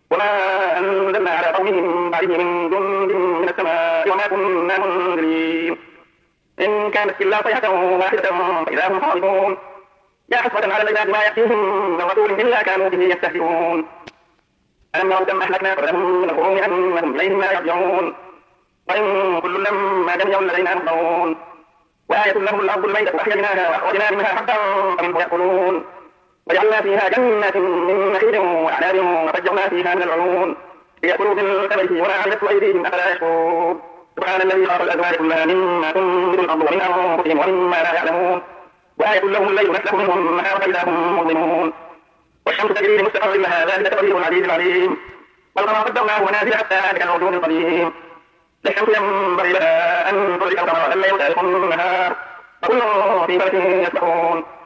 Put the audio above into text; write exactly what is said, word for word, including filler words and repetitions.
وما أنزلنا على قومهم بعده من جند من السماء وما كنا منزلين إن كانت إلا صيحة واحدة فإذا هم خالدون يا حسرة على العباد ما يأتيهم من رسول إلا كانوا به يستهزئون ألم يروا كم أهلكنا قبلهم من القرون أنهم إليهم لا يرجعون وإن كل لما جميع لدينا محضرون وآية لهم الأرض الميتة فأحييناها وأخرجنا منها حبا فمنه يأكلون وجعلنا فيها جنات من نخيل وأعناب وفجرنا فيها من العيون ليأكلوا من ثمره وما عملت أيديهم أفلا يشكرون سبحان الذي خلق الأزواج كلها مما تنبت الأرض ومن أنفسهم ومما لا يعلمون وآية لهم الليل نسلخ منه النهار فإذا هم مظلمون والشمس تجري لمستقر لها ذلك تقدير العزيز العليم والقمر قدرناه منازل حتى هلك العرجون القديم لا الشمس ينبغي لها أن تدرك القمر والليل سابق النهار وكل في فلك يسبحون